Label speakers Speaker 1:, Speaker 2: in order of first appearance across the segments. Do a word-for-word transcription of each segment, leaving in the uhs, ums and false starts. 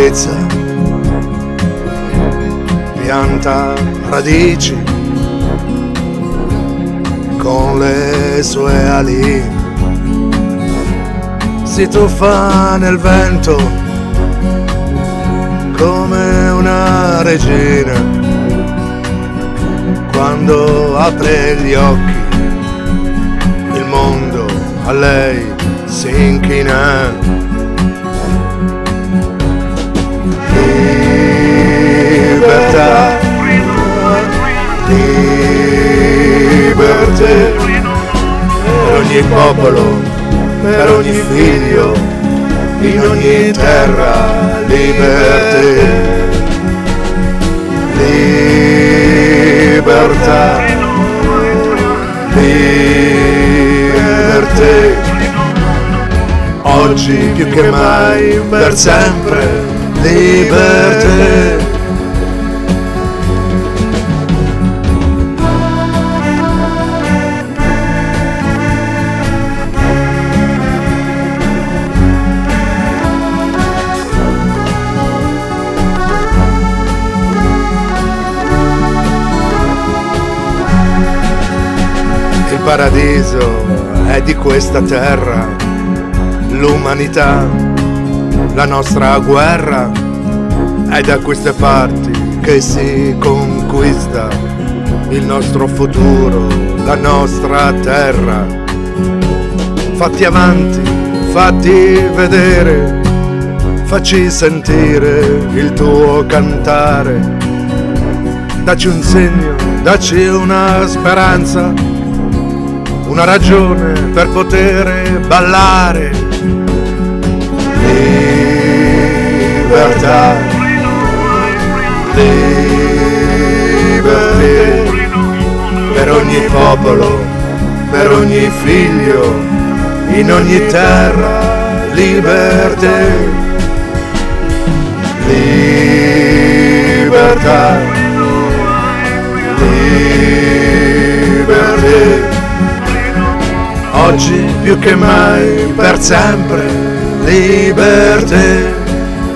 Speaker 1: bellezza, pianta radici con le sue ali, si tuffa nel vento come una regina. Quando apre gli occhi il mondo a lei si inchina. Libertà, libertà per ogni popolo, per ogni figlio, in ogni terra, libertà. Libertà, libertà, oggi più che mai, per sempre, libertà. Il paradiso è di questa terra, l'umanità, la nostra guerra, è da queste parti che si conquista il nostro futuro, la nostra terra. Fatti avanti, fatti vedere, facci sentire il tuo cantare, dacci un segno, dacci una speranza, una ragione per poter ballare. Libertà, libertà per ogni popolo, per ogni figlio, in ogni terra, libertà. Libertà, libertà, oggi più che mai, per sempre, libertà.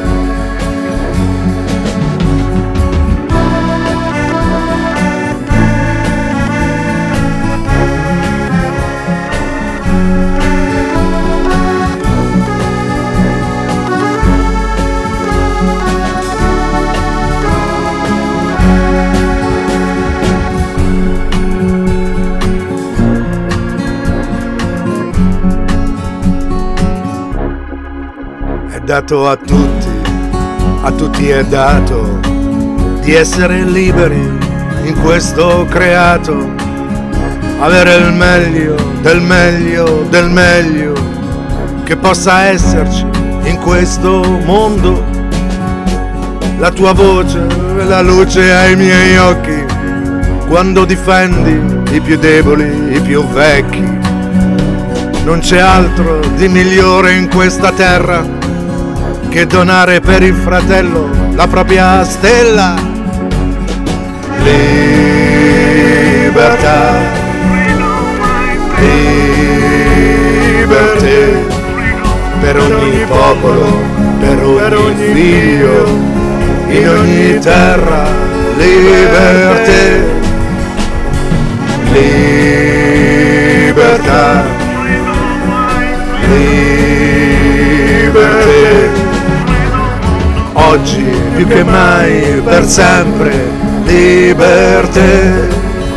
Speaker 1: Dato a tutti, a tutti è dato di essere liberi in questo creato, avere il meglio del meglio del meglio che possa esserci in questo mondo. La tua voce è la luce ai miei occhi quando difendi i più deboli, i più vecchi. Non c'è altro di migliore in questa terra che donare per il fratello la propria stella. Libertà, libertà per ogni popolo, per ogni figlio, in ogni terra, libertà. Libertà, libertà, oggi più che mai, per sempre, libertà.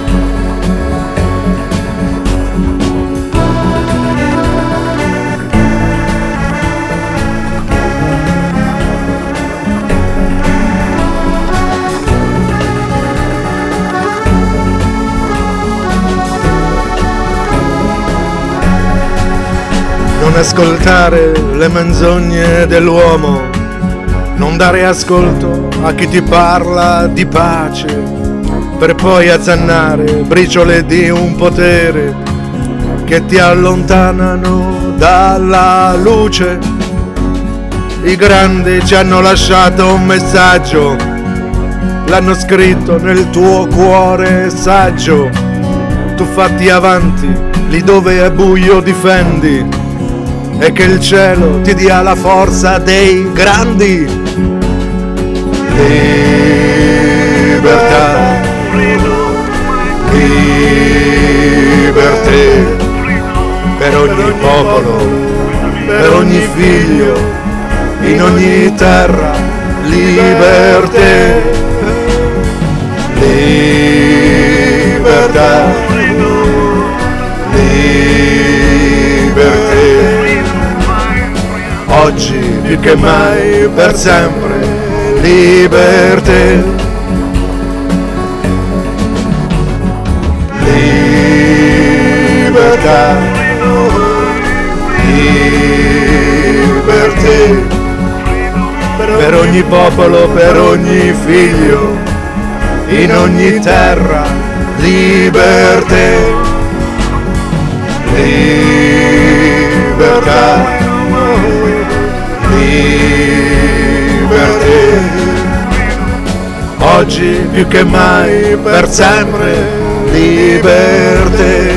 Speaker 1: Non ascoltare le menzogne dell'uomo, non dare ascolto a chi ti parla di pace, per poi azzannare briciole di un potere che ti allontanano dalla luce. I grandi ci hanno lasciato un messaggio, l'hanno scritto nel tuo cuore saggio. Tu fatti avanti, lì dove è buio difendi, e che il cielo ti dia la forza dei grandi. figlio, in ogni terra, libertà, libertà, libertà. Oggi più che mai, per sempre, libertà. Libertà, libertà, per ogni popolo, per ogni figlio, in ogni terra, libertà, libertà, libertà. Oggi più che mai, per sempre, libertà.